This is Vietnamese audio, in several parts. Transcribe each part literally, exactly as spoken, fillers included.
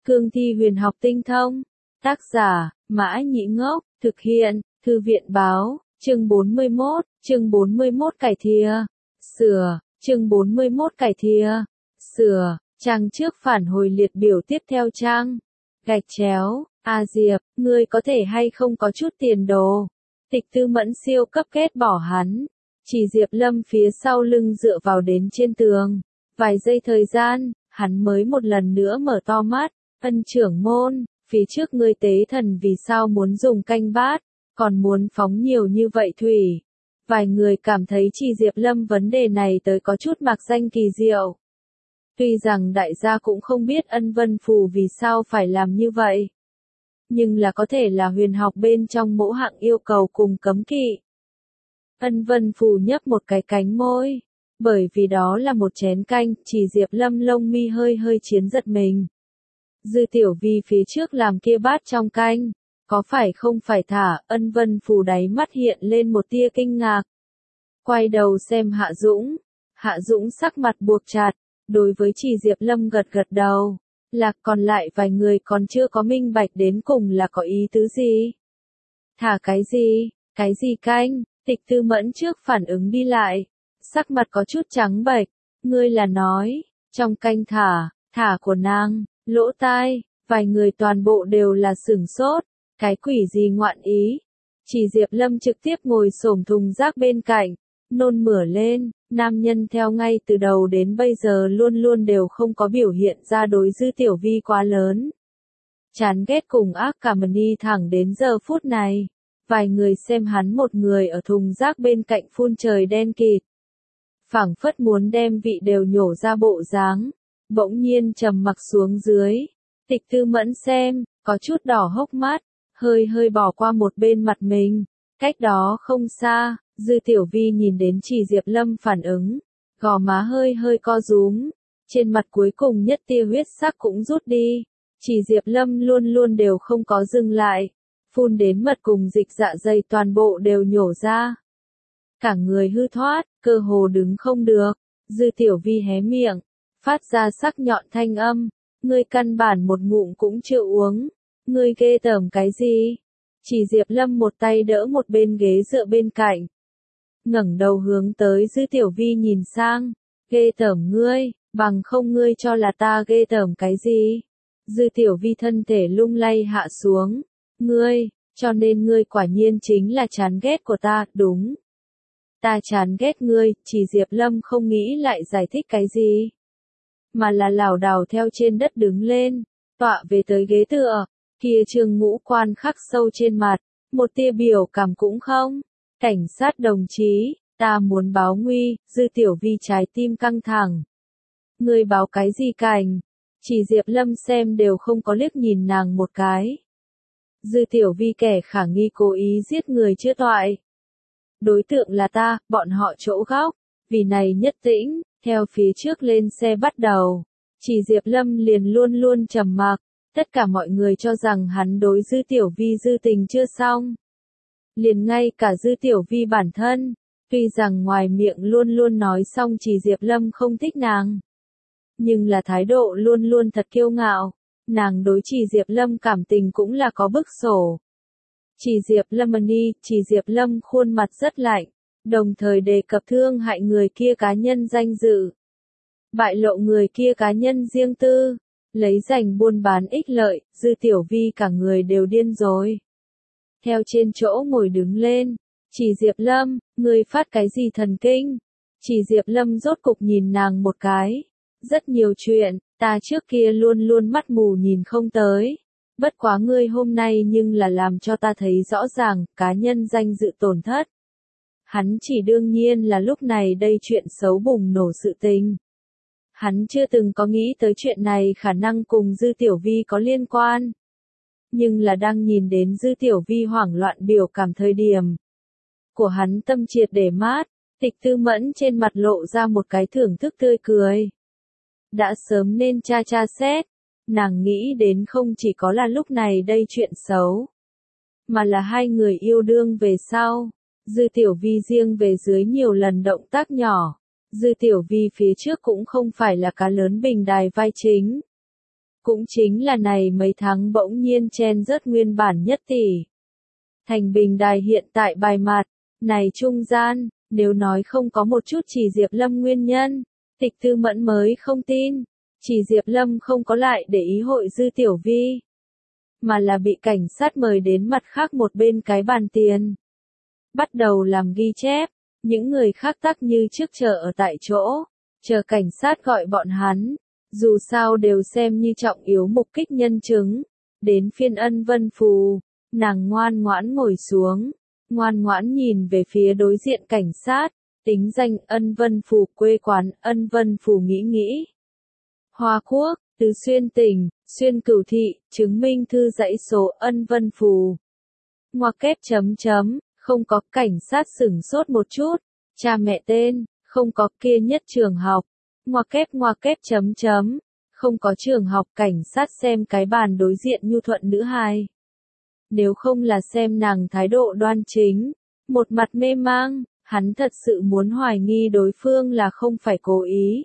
Cương thi huyền học tinh thông. Tác giả, Mã Nhĩ Ngốc, thực hiện, Thư viện báo, chương bốn mươi mốt, chương bốn mươi mốt cải thìa, sửa, chương bốn mươi mốt cải thìa, sửa, trang trước phản hồi liệt biểu tiếp theo trang. Gạch chéo, A Diệp, ngươi có thể hay không có chút tiền đồ. Tịch Tư Mẫn siêu cấp kết bỏ hắn. Chỉ Diệp Lâm phía sau lưng dựa vào đến trên tường. Vài giây thời gian, hắn mới một lần nữa mở to mắt. Ân trưởng môn, phía trước ngươi tế thần vì sao muốn dùng canh bát, còn muốn phóng nhiều như vậy thủy. Vài người cảm thấy Chỉ Diệp Lâm vấn đề này tới có chút mạc danh kỳ diệu. Tuy rằng đại gia cũng không biết Ân Vân Phù vì sao phải làm như vậy. Nhưng là có thể là huyền học bên trong mẫu hạng yêu cầu cùng cấm kỵ. Ân Vân Phù nhấp một cái cánh môi. Bởi vì đó là một chén canh, Chỉ Diệp Lâm lông mi hơi hơi chiến giật mình. Dư Tiểu Vi phía trước làm kia bát trong canh. Có phải không phải thả, Ân Vân Phù đáy mắt hiện lên một tia kinh ngạc. Quay đầu xem Hạ Dũng. Hạ Dũng sắc mặt buộc chặt. Đối với Chỉ Diệp Lâm gật gật đầu. Lạc còn lại vài người còn chưa có minh bạch đến cùng là có ý tứ gì. Thả cái gì, cái gì canh, Tịch Tư Mẫn trước phản ứng đi lại. Sắc mặt có chút trắng bệch, ngươi là nói, trong canh thả, thả của nàng, lỗ tai, vài người toàn bộ đều là sửng sốt, cái quỷ gì ngoạn ý. Chỉ Diệp Lâm trực tiếp ngồi xổm thùng rác bên cạnh, nôn mửa lên, nam nhân theo ngay từ đầu đến bây giờ luôn luôn đều không có biểu hiện ra đối Dư Tiểu Vi quá lớn. Chán ghét cùng ác cảm ni thẳng đến giờ phút này, vài người xem hắn một người ở thùng rác bên cạnh phun trời đen kịt. Phảng phất muốn đem vị đều nhổ ra bộ dáng, bỗng nhiên trầm mặc xuống dưới. Tịch Tư Mẫn xem, có chút đỏ hốc mắt, hơi hơi bỏ qua một bên mặt mình. Cách đó không xa, Dư Tiểu Vi nhìn đến Chỉ Diệp Lâm phản ứng, gò má hơi hơi co rúm, trên mặt cuối cùng nhất tia huyết sắc cũng rút đi. Chỉ Diệp Lâm luôn luôn đều không có dừng lại, phun đến mật cùng dịch dạ dày toàn bộ đều nhổ ra. Cả người hư thoát, cơ hồ đứng không được. Dư Tiểu Vi hé miệng, phát ra sắc nhọn thanh âm, ngươi căn bản một ngụm cũng chưa uống, ngươi ghê tởm cái gì? Chỉ Diệp Lâm một tay đỡ một bên ghế dựa bên cạnh, ngẩng đầu hướng tới Dư Tiểu Vi nhìn sang, ghê tởm ngươi, bằng không ngươi cho là ta ghê tởm cái gì? Dư Tiểu Vi thân thể lung lay hạ xuống, ngươi, cho nên ngươi quả nhiên chính là chán ghét của ta, đúng. Ta chán ghét ngươi, Chỉ Diệp Lâm không nghĩ lại giải thích cái gì. Mà là lảo đảo theo trên đất đứng lên, tọa về tới ghế tựa, kia Trương Ngũ Quan khắc sâu trên mặt, một tia biểu cảm cũng không. Cảnh sát đồng chí, ta muốn báo nguy, Dư Tiểu Vi trái tim căng thẳng. Ngươi báo cái gì cảnh? Chỉ Diệp Lâm xem đều không có liếc nhìn nàng một cái. Dư Tiểu Vi kẻ khả nghi cố ý giết người chưa toại. Đối tượng là ta, bọn họ chỗ góc, vì này nhất tĩnh, theo phía trước lên xe bắt đầu. Chỉ Diệp Lâm liền luôn luôn trầm mặc, tất cả mọi người cho rằng hắn đối Dư Tiểu Vi dư tình chưa xong. Liền ngay cả Dư Tiểu Vi bản thân, tuy rằng ngoài miệng luôn luôn nói xong Chỉ Diệp Lâm không thích nàng. Nhưng là thái độ luôn luôn thật kiêu ngạo, nàng đối Chỉ Diệp Lâm cảm tình cũng là có bức sổ. Chỉ Diệp Lâm Ni, Chỉ Diệp Lâm khuôn mặt rất lạnh, đồng thời đề cập thương hại người kia cá nhân danh dự. Bại lộ người kia cá nhân riêng tư, lấy giành buôn bán ích lợi, Dư Tiểu Vi cả người đều điên rồi. Theo trên chỗ ngồi đứng lên, Chỉ Diệp Lâm, người phát cái gì thần kinh? Chỉ Diệp Lâm rốt cục nhìn nàng một cái. Rất nhiều chuyện, ta trước kia luôn luôn mắt mù nhìn không tới. Bất quá ngươi hôm nay nhưng là làm cho ta thấy rõ ràng, cá nhân danh dự tổn thất. Hắn chỉ đương nhiên là lúc này đây chuyện xấu bùng nổ sự tình. Hắn chưa từng có nghĩ tới chuyện này khả năng cùng Dư Tiểu Vi có liên quan. Nhưng là đang nhìn đến Dư Tiểu Vi hoảng loạn biểu cảm thời điểm của hắn tâm triệt để mát, Tịch Tư Mẫn trên mặt lộ ra một cái thưởng thức tươi cười. Đã sớm nên tra tra xét, nàng nghĩ đến không chỉ có là lúc này đây chuyện xấu, mà là hai người yêu đương về sau. Dư Tiểu Vi riêng về dưới nhiều lần động tác nhỏ, Dư Tiểu Vi phía trước cũng không phải là cá lớn bình đài vai chính. Cũng chính là này mấy tháng bỗng nhiên chen rớt nguyên bản nhất tỷ. Thành bình đài hiện tại bài mặt, này trung gian, nếu nói không có một chút chỉ Diệp Lâm nguyên nhân, Tịch Tư Mẫn mới không tin, chỉ Diệp Lâm không có lại để ý hội Dư Tiểu Vi, mà là bị cảnh sát mời đến mặt khác một bên cái bàn tiền. Bắt đầu làm ghi chép, những người khác tắc như trước chờ ở tại chỗ, chờ cảnh sát gọi bọn hắn, dù sao đều xem như trọng yếu mục kích nhân chứng. Đến phiên Ân Vân Phù, nàng ngoan ngoãn ngồi xuống, ngoan ngoãn nhìn về phía đối diện cảnh sát, tính danh Ân Vân Phù, quê quán Ân Vân Phù, nghĩ nghĩ. Hoa Quốc, Từ Xuyên tỉnh, Xuyên Cửu Thị, chứng minh thư dãy số Ân Vân Phù. Ngoặc kép chấm chấm, không có, cảnh sát sửng sốt một chút, cha mẹ tên, không có, kia nhất trường học. Ngoặc kép ngoặc kép chấm chấm, không có trường học, cảnh sát xem cái bàn đối diện nhu thuận nữ hài. Nếu không là xem nàng thái độ đoan chính, một mặt mê mang, hắn thật sự muốn hoài nghi đối phương là không phải cố ý.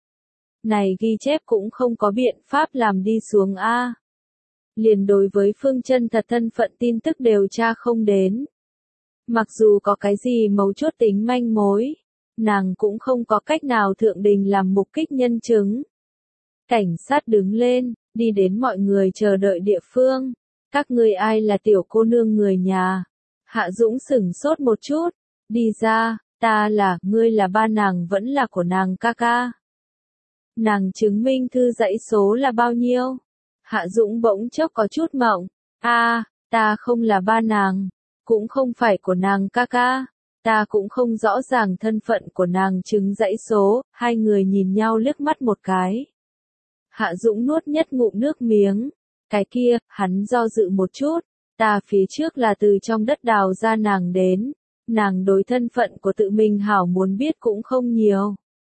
Này ghi chép cũng không có biện pháp làm đi xuống a. Liền đối với Phương Chân thật thân phận tin tức đều tra không đến. Mặc dù có cái gì mấu chốt tính manh mối, nàng cũng không có cách nào thượng đình làm mục kích nhân chứng. Cảnh sát đứng lên, đi đến mọi người chờ đợi địa phương. Các ngươi ai là tiểu cô nương người nhà? Hạ Dũng sửng sốt một chút, đi ra, ta là, ngươi là ba nàng vẫn là của nàng ca ca. Nàng chứng minh thư dãy số là bao nhiêu? Hạ Dũng bỗng chốc có chút mộng, a, ta không là ba nàng, cũng không phải của nàng ca ca, ta cũng không rõ ràng thân phận của nàng chứng dãy số, hai người nhìn nhau liếc mắt một cái. Hạ Dũng nuốt nhất ngụm nước miếng, cái kia, hắn do dự một chút, ta phía trước là từ trong đất đào ra nàng đến, nàng đối thân phận của tự mình hảo muốn biết cũng không nhiều.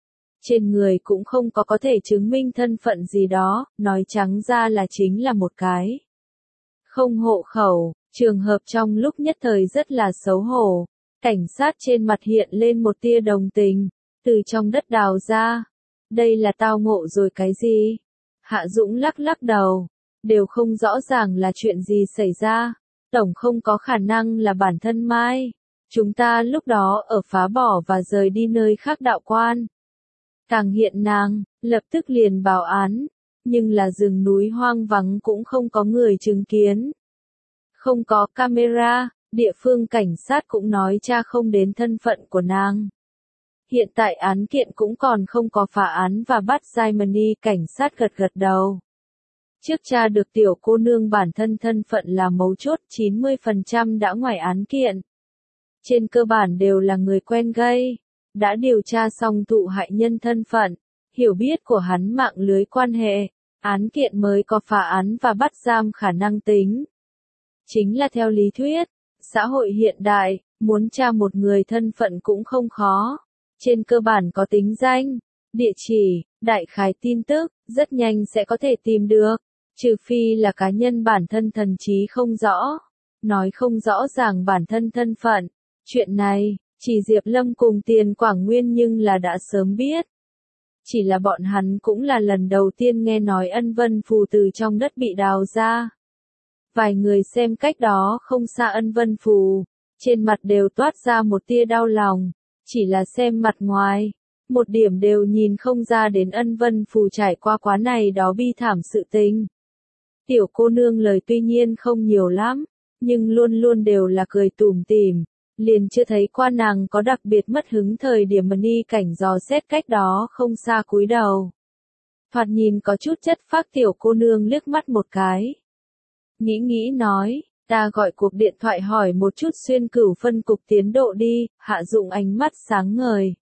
Trên người cũng không có có thể chứng minh thân phận gì đó, nói trắng ra là chính là một cái. Không hộ khẩu, trường hợp trong lúc nhất thời rất là xấu hổ, cảnh sát trên mặt hiện lên một tia đồng tình, từ trong đất đào ra. Đây là tao ngộ rồi cái gì? Hạ Dũng lắc lắc đầu, đều không rõ ràng là chuyện gì xảy ra, tổng không có khả năng là bản thân Mai. Chúng ta lúc đó ở phá bỏ và rời đi nơi khác đạo quan. Càng hiện nàng, lập tức liền báo án, nhưng là rừng núi hoang vắng cũng không có người chứng kiến. Không có camera, địa phương cảnh sát cũng nói tra không đến thân phận của nàng. Hiện tại án kiện cũng còn không có phá án và bắt Simony, cảnh sát gật gật đầu. Trước tra được tiểu cô nương bản thân thân phận là mấu chốt, chín mươi phần trăm đã ngoài án kiện. Trên cơ bản đều là người quen gây. Đã điều tra xong thụ hại nhân thân phận, hiểu biết của hắn mạng lưới quan hệ, án kiện mới có phá án và bắt giam khả năng tính. Chính là theo lý thuyết, xã hội hiện đại, muốn tra một người thân phận cũng không khó. Trên cơ bản có tính danh, địa chỉ, đại khái tin tức, rất nhanh sẽ có thể tìm được, trừ phi là cá nhân bản thân thần trí không rõ, nói không rõ ràng bản thân thân phận. Chuyện này, chỉ Diệp Lâm cùng Tiền Quảng Nguyên nhưng là đã sớm biết. Chỉ là bọn hắn cũng là lần đầu tiên nghe nói Ân Vân Phù từ trong đất bị đào ra. Vài người xem cách đó không xa Ân Vân Phù, trên mặt đều toát ra một tia đau lòng, chỉ là xem mặt ngoài, một điểm đều nhìn không ra đến Ân Vân Phù trải qua quá này đó bi thảm sự tình. Tiểu cô nương lời tuy nhiên không nhiều lắm, nhưng luôn luôn đều là cười tủm tỉm. Liền chưa thấy qua nàng có đặc biệt mất hứng thời điểm mà ni cảnh dò xét cách đó không xa cúi đầu. Thoạt nhìn có chút chất phác tiểu cô nương liếc mắt một cái. Nghĩ nghĩ nói, ta gọi cuộc điện thoại hỏi một chút Xuyên Cửu phân cục tiến độ đi, Hạ Dụng ánh mắt sáng ngời.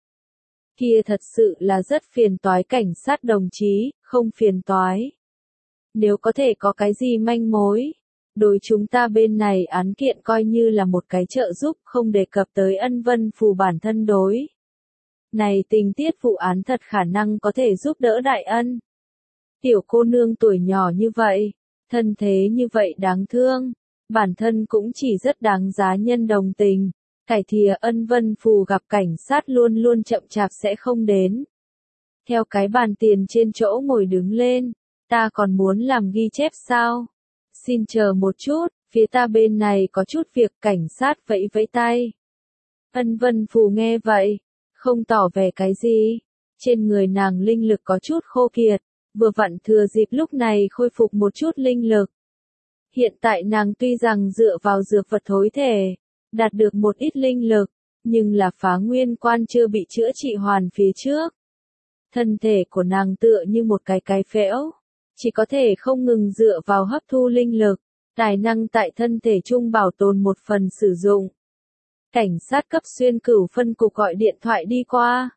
Kia thật sự là rất phiền toái cảnh sát đồng chí, không phiền toái. Nếu có thể có cái gì manh mối. Đối chúng ta bên này án kiện coi như là một cái trợ giúp, không đề cập tới Ân Vân Phù bản thân đối. Này tình tiết vụ án thật khả năng có thể giúp đỡ đại ân. Tiểu cô nương tuổi nhỏ như vậy, thân thế như vậy đáng thương, bản thân cũng chỉ rất đáng giá nhân đồng tình. Cải thìa Ân Vân Phù gặp cảnh sát luôn luôn chậm chạp sẽ không đến. Theo cái bàn tiền trên chỗ ngồi đứng lên, Ta còn muốn làm ghi chép sao? Xin chờ một chút, phía ta bên này có chút việc. Cảnh sát vẫy vẫy tay. Ân Vân Phù nghe vậy, không tỏ vẻ cái gì. Trên người nàng linh lực có chút khô kiệt, vừa vặn thừa dịp lúc này khôi phục một chút linh lực. Hiện tại nàng tuy rằng dựa vào dược vật thối thể, đạt được một ít linh lực, nhưng là phá nguyên quan chưa bị chữa trị hoàn phía trước. Thân thể của nàng tựa như một cái cái phễu, chỉ có thể không ngừng dựa vào hấp thu linh lực, tài năng tại thân thể chung bảo tồn một phần sử dụng. Cảnh sát cấp xuyên cửu phân cục gọi điện thoại đi qua.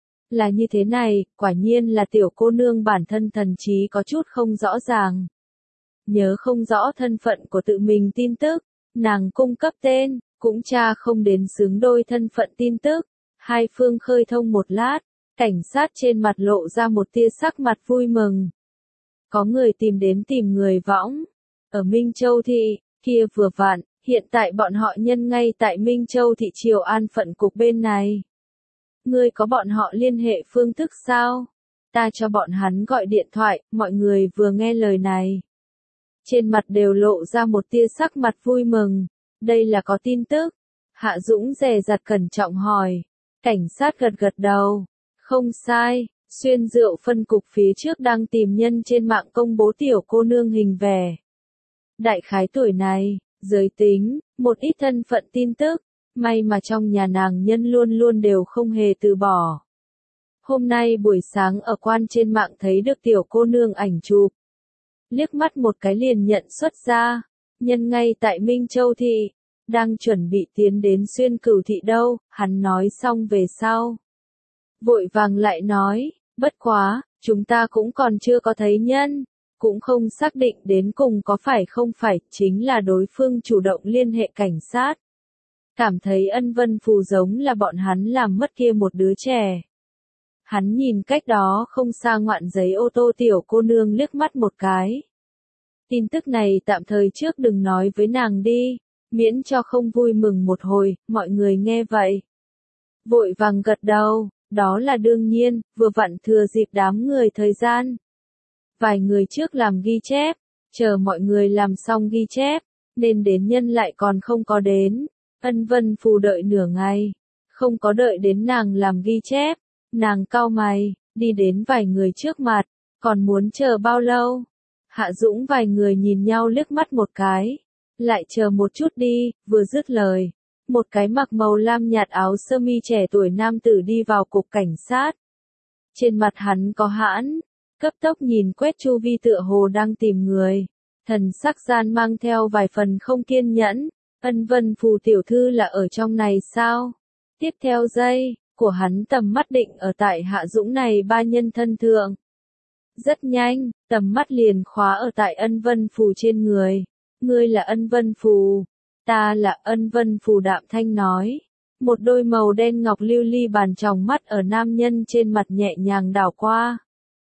Là như thế này, quả nhiên là tiểu cô nương bản thân thần trí có chút không rõ ràng. Nhớ không rõ thân phận của tự mình tin tức, nàng cung cấp tên, cũng tra không đến xứng đôi thân phận tin tức. Hai phương khơi thông một lát, cảnh sát trên mặt lộ ra một tia sắc mặt vui mừng. Có người tìm đến tìm người võng. Ở Minh Châu Thị, kia vừa vặn, hiện tại bọn họ nhân ngay tại Minh Châu Thị Triều An phận cục bên này. Ngươi có bọn họ liên hệ phương thức sao? Ta cho bọn hắn gọi điện thoại, mọi người vừa nghe lời này. Trên mặt đều lộ ra một tia sắc mặt vui mừng. Đây là có tin tức. Hạ Dũng dè dặt cẩn trọng hỏi. Cảnh sát gật gật đầu. Không sai, xuyên rượu phân cục phía trước đang tìm nhân trên mạng công bố tiểu cô nương hình vẻ. Đại khái tuổi này, giới tính, một ít thân phận tin tức. May mà trong nhà nàng nhân luôn luôn đều không hề từ bỏ. Hôm nay buổi sáng ở quan trên mạng thấy được tiểu cô nương ảnh chụp. Liếc mắt một cái liền nhận xuất ra. Nhân ngay tại Minh Châu Thị, đang chuẩn bị tiến đến xuyên cửu thị đâu, hắn nói xong về sau. Vội vàng lại nói, bất quá, chúng ta cũng còn chưa có thấy nhân, cũng không xác định đến cùng có phải không phải, chính là đối phương chủ động liên hệ cảnh sát. Cảm thấy Ân Vân Phù giống là bọn hắn làm mất kia một đứa trẻ. Hắn nhìn cách đó không xa ngoạn giấy ô tô tiểu cô nương liếc mắt một cái. Tin tức này tạm thời trước đừng nói với nàng đi, miễn cho không vui mừng một hồi, mọi người nghe vậy. Vội vàng gật đầu, đó là đương nhiên, vừa vặn thừa dịp đám người thời gian. Vài người trước làm ghi chép, chờ mọi người làm xong ghi chép, nên đến nhân lại còn không có đến. Ân Vân Phù đợi nửa ngày, không có đợi đến nàng làm ghi chép, nàng cau mày, đi đến vài người trước mặt, còn muốn chờ bao lâu? Hạ Dũng vài người nhìn nhau liếc mắt một cái, lại chờ một chút đi, vừa dứt lời, một cái mặc màu lam nhạt áo sơ mi trẻ tuổi nam tử đi vào cục cảnh sát. Trên mặt hắn có hãn, cấp tốc nhìn quét chu vi tựa hồ đang tìm người, thần sắc gian mang theo vài phần không kiên nhẫn. Ân Vân Phù tiểu thư là ở trong này sao? Tiếp theo giây, của hắn tầm mắt định ở tại Hạ Dũng này ba nhân thân thượng. Rất nhanh, tầm mắt liền khóa ở tại Ân Vân Phù trên người. Ngươi là Ân Vân Phù. Ta là Ân Vân Phù đạm thanh nói. Một đôi màu đen ngọc lưu ly bàn tròng mắt ở nam nhân trên mặt nhẹ nhàng đảo qua.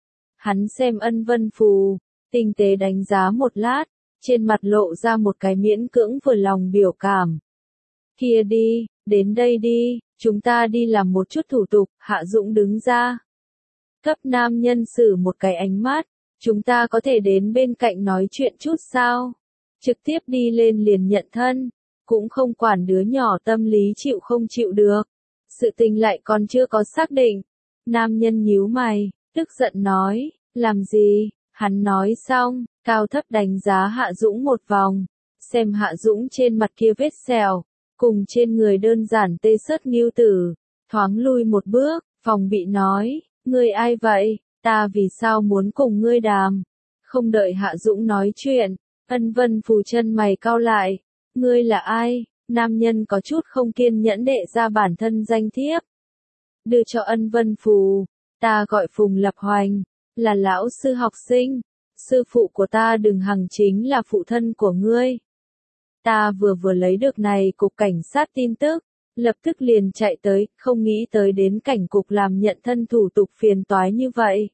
Hắn xem Ân Vân Phù, tinh tế đánh giá một lát. Trên mặt lộ ra một cái miễn cưỡng vừa lòng biểu cảm. Kia đi, đến đây đi, chúng ta đi làm một chút thủ tục, Hạ Dũng đứng ra. Cấp nam nhân xử một cái ánh mắt, chúng ta có thể đến bên cạnh nói chuyện chút sao? Trực tiếp đi lên liền nhận thân, cũng không quản đứa nhỏ tâm lý chịu không chịu được. Sự tình lại còn chưa có xác định. Nam nhân nhíu mày, tức giận nói, làm gì? Hắn nói xong, cao thấp đánh giá Hạ Dũng một vòng, xem Hạ Dũng trên mặt kia vết sẹo, cùng trên người đơn giản tê sớt nghiêu tử, thoáng lui một bước, phòng bị nói, ngươi ai vậy, ta vì sao muốn cùng ngươi đàm. Không đợi Hạ Dũng nói chuyện, Ân Vân Phù chân mày cau lại, ngươi là ai? Nam nhân có chút không kiên nhẫn đệ ra bản thân danh thiếp. Đưa cho Ân Vân Phù, ta gọi Phùng Lập Hoành. Là lão sư học sinh, sư phụ của ta Đừng Hằng chính là phụ thân của ngươi. Ta vừa vừa lấy được này cục cảnh sát tin tức, lập tức liền chạy tới, không nghĩ tới đến cảnh cục làm nhận thân thủ tục phiền toái như vậy.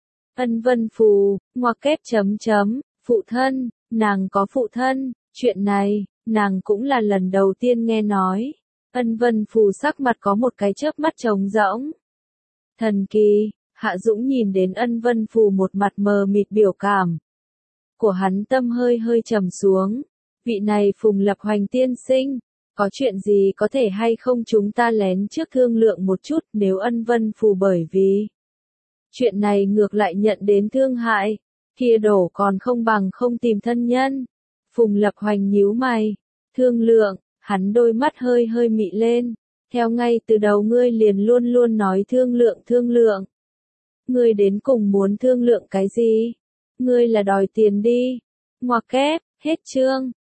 Ân Vân Phù, ngoặc kép chấm chấm, phụ thân, nàng có phụ thân, chuyện này, nàng cũng là lần đầu tiên nghe nói. Ân Vân Phù sắc mặt có một cái chớp mắt trống rỗng. Thần kỳ. Hạ Dũng nhìn đến Ân Vân Phù một mặt mờ mịt biểu cảm. Của hắn tâm hơi hơi trầm xuống. Vị này Phùng Lập Hoành tiên sinh, có chuyện gì có thể hay không chúng ta lén trước thương lượng một chút, nếu Ân Vân Phù bởi vì chuyện này ngược lại nhận đến thương hại, kia đổ còn không bằng không tìm thân nhân. Phùng Lập Hoành nhíu mày, thương lượng, hắn đôi mắt hơi hơi mị lên, theo ngay từ đầu ngươi liền luôn luôn nói thương lượng thương lượng. Ngươi đến cùng muốn thương lượng cái gì? Ngươi là đòi tiền đi. Ngoặc kép, hết chương.